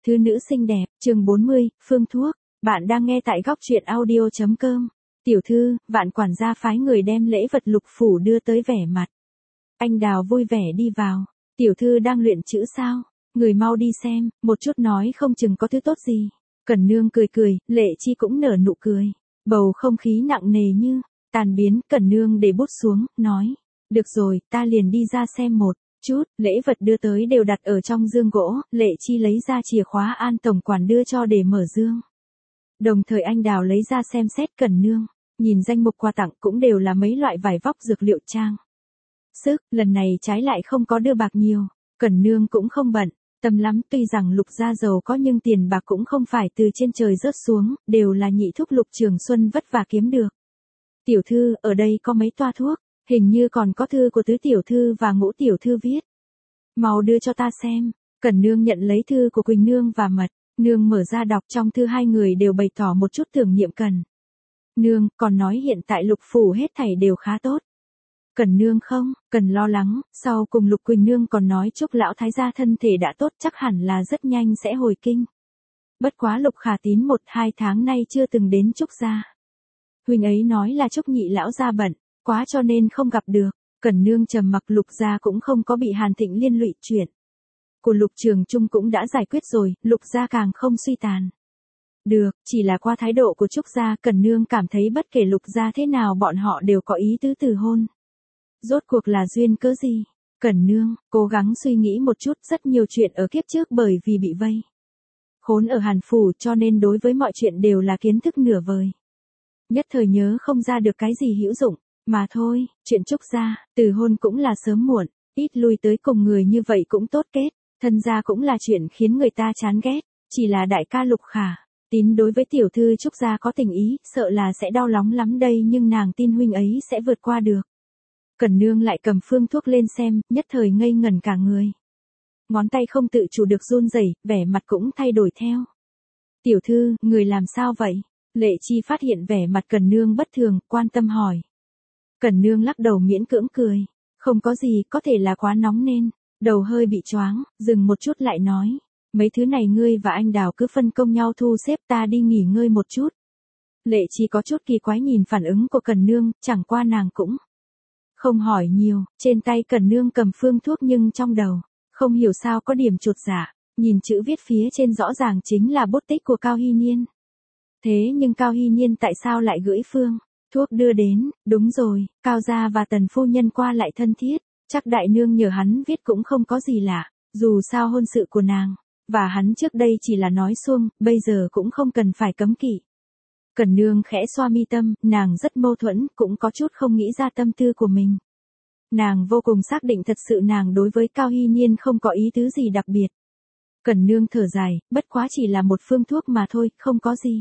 Thư nữ xinh đẹp, chương 40, phương thuốc. Bạn đang nghe tại góc truyện audio.com. Tiểu thư, vạn quản gia phái người đem lễ vật Lục phủ đưa tới vẻ mặt. Anh Đào vui vẻ đi vào. Tiểu thư đang luyện chữ sao? Người mau đi xem, một chút nói không chừng có thứ tốt gì. Cẩn Nương cười cười, Lệ Chi cũng nở nụ cười. Bầu không khí nặng nề như tàn biến. Cẩn Nương để bút xuống, nói. Được rồi, ta liền đi ra xem một chút. Lễ vật đưa tới đều đặt ở trong dương gỗ. Lệ Chi lấy ra chìa khóa An tổng quản đưa cho để mở dương. Đồng thời anh Đào lấy ra xem xét. Cẩn Nương nhìn danh mục quà tặng cũng đều là mấy loại vải vóc dược liệu trang sức. Lần này trái lại không có đưa bạc nhiều. Cẩn Nương cũng không bận tâm lắm, tuy rằng Lục gia giàu có nhưng tiền bạc cũng không phải từ trên trời rớt xuống, đều là nhị thúc Lục Trường Xuân vất vả kiếm được. Tiểu thư, ở đây có mấy toa thuốc, hình như còn có thư của tứ tiểu thư và ngũ tiểu thư viết. Mau đưa cho ta xem. Cẩn Nương nhận lấy thư của Quỳnh Nương và Mật Nương mở ra đọc, trong thư hai người đều bày tỏ một chút tưởng niệm Cẩn Nương, còn nói hiện tại Lục phủ hết thảy đều khá tốt. Cẩn Nương không cần lo lắng, sau cùng Lục Quỳnh Nương còn nói chúc lão thái gia thân thể đã tốt, chắc hẳn là rất nhanh sẽ hồi kinh. Bất quá Lục Khả Tín 1-2 tháng nay chưa từng đến Trúc gia. Huynh ấy nói là Trúc nhị lão gia bận quá cho nên không gặp được. Cẩn Nương trầm mặc. Lục gia cũng không có bị Hàn Thịnh liên lụy, chuyện của Lục Trường Trung cũng đã giải quyết rồi, Lục gia càng không suy tàn. Được, chỉ là qua thái độ của Trúc gia, Cẩn Nương cảm thấy bất kể Lục gia thế nào bọn họ đều có ý tứ từ hôn. Rốt cuộc là duyên cớ gì? Cẩn Nương cố gắng suy nghĩ một chút, rất nhiều chuyện ở kiếp trước bởi vì bị vây khốn ở Hàn phủ cho nên đối với mọi chuyện đều là kiến thức nửa vời. Nhất thời nhớ không ra được cái gì hữu dụng, mà thôi, chuyện Trúc gia, từ hôn cũng là sớm muộn, ít lui tới cùng người như vậy cũng tốt kết, thân gia cũng là chuyện khiến người ta chán ghét, chỉ là đại ca Lục Khả Tín đối với tiểu thư Trúc gia có tình ý, sợ là sẽ đau lòng lắm đây, nhưng nàng tin huynh ấy sẽ vượt qua được. Cẩn Nương lại cầm phương thuốc lên xem, nhất thời ngây ngẩn cả người. Ngón tay không tự chủ được run rẩy, vẻ mặt cũng thay đổi theo. Tiểu thư, người làm sao vậy? Lệ Chi phát hiện vẻ mặt Cẩn Nương bất thường, quan tâm hỏi. Cẩn Nương lắc đầu miễn cưỡng cười. Không có gì, có thể là quá nóng nên đầu hơi bị choáng, dừng một chút lại nói. Mấy thứ này ngươi và anh Đào cứ phân công nhau thu xếp, ta đi nghỉ ngơi một chút. Lệ Chi có chút kỳ quái nhìn phản ứng của Cẩn Nương, chẳng qua nàng cũng không hỏi nhiều. Trên tay Cẩn Nương cầm phương thuốc nhưng trong đầu không hiểu sao có điểm chột dạ, nhìn chữ viết phía trên rõ ràng chính là bút tích của Cao Hy Niên. Thế nhưng Cao Hy Niên tại sao lại gửi phương thuốc đưa đến? Đúng rồi, Cao gia và Tần phu nhân qua lại thân thiết, chắc đại nương nhờ hắn viết cũng không có gì lạ, dù sao hôn sự của nàng và hắn trước đây chỉ là nói suông, bây giờ cũng không cần phải cấm kỵ. Cẩn Nương khẽ xoa mi tâm, nàng rất mâu thuẫn, cũng có chút không nghĩ ra tâm tư của mình. Nàng vô cùng xác định thật sự nàng đối với Cao Hy Niên không có ý tứ gì đặc biệt. Cẩn Nương thở dài, bất quá chỉ là một phương thuốc mà thôi, không có gì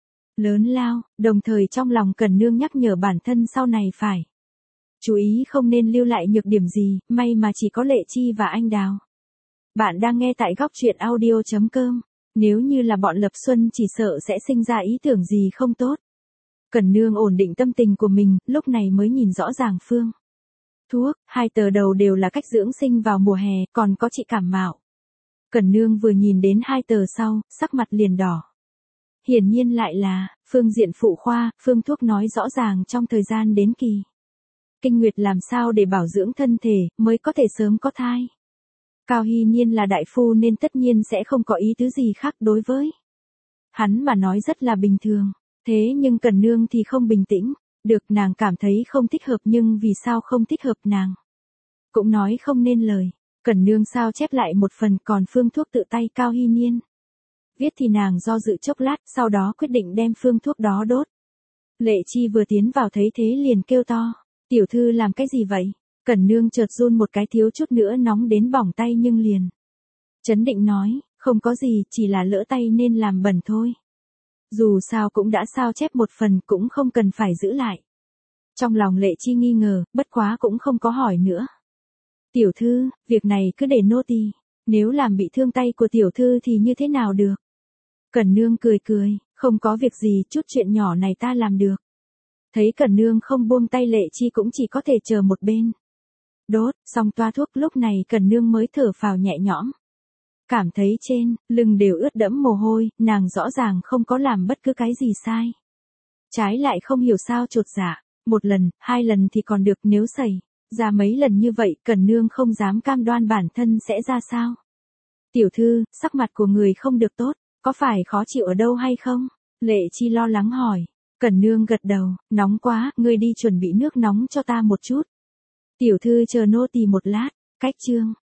lớn lao, đồng thời trong lòng Cẩn Nương nhắc nhở bản thân sau này phải chú ý không nên lưu lại nhược điểm gì, may mà chỉ có Lệ Chi và anh Đào. Bạn đang nghe tại góc truyện audio.com. Nếu như là bọn Lập Xuân chỉ sợ sẽ sinh ra ý tưởng gì không tốt. Cẩn Nương ổn định tâm tình của mình, lúc này mới nhìn rõ ràng phương thuốc, 2 tờ đầu đều là cách dưỡng sinh vào mùa hè, còn có trị cảm mạo. Cẩn Nương vừa nhìn đến 2 tờ sau, sắc mặt liền đỏ. Hiển nhiên lại là phương diện phụ khoa, phương thuốc nói rõ ràng trong thời gian đến kỳ kinh nguyệt làm sao để bảo dưỡng thân thể mới có thể sớm có thai. Cao Hy Niên là đại phu nên tất nhiên sẽ không có ý tứ gì khác, đối với hắn mà nói rất là bình thường. Thế nhưng Cẩn Nương thì không bình tĩnh, được, nàng cảm thấy không thích hợp nhưng vì sao không thích hợp nàng cũng nói không nên lời. Cẩn Nương sao chép lại một phần, còn phương thuốc tự tay Cao Hy Niên viết thì nàng do dự chốc lát, sau đó quyết định đem phương thuốc đó đốt. Lệ Chi vừa tiến vào thấy thế liền kêu to. Tiểu thư làm cái gì vậy? Cẩn Nương chợt run một cái, thiếu chút nữa nóng đến bỏng tay nhưng liền chấn định nói, không có gì, chỉ là lỡ tay nên làm bẩn thôi. Dù sao cũng đã sao chép một phần, cũng không cần phải giữ lại. Trong lòng Lệ Chi nghi ngờ, bất quá cũng không có hỏi nữa. Tiểu thư, việc này cứ để nô tỳ, nếu làm bị thương tay của tiểu thư thì như thế nào được? Cẩn Nương cười cười, không có việc gì, chút chuyện nhỏ này ta làm được. Thấy Cẩn Nương không buông tay, Lệ Chi cũng chỉ có thể chờ một bên. Đốt xong toa thuốc, lúc này Cẩn Nương mới thở phào nhẹ nhõm. Cảm thấy trên, lưng đều ướt đẫm mồ hôi, nàng rõ ràng không có làm bất cứ cái gì sai. Trái lại không hiểu sao chột dạ, một lần, hai lần thì còn được, nếu xảy ra mấy lần như vậy, Cẩn Nương không dám cam đoan bản thân sẽ ra sao. Tiểu thư, sắc mặt của người không được tốt, có phải khó chịu ở đâu hay không? Lệ Chi lo lắng hỏi. Cẩn Nương gật đầu, nóng quá, ngươi đi chuẩn bị nước nóng cho ta một chút. Tiểu thư chờ nô tỳ một lát, cách chương.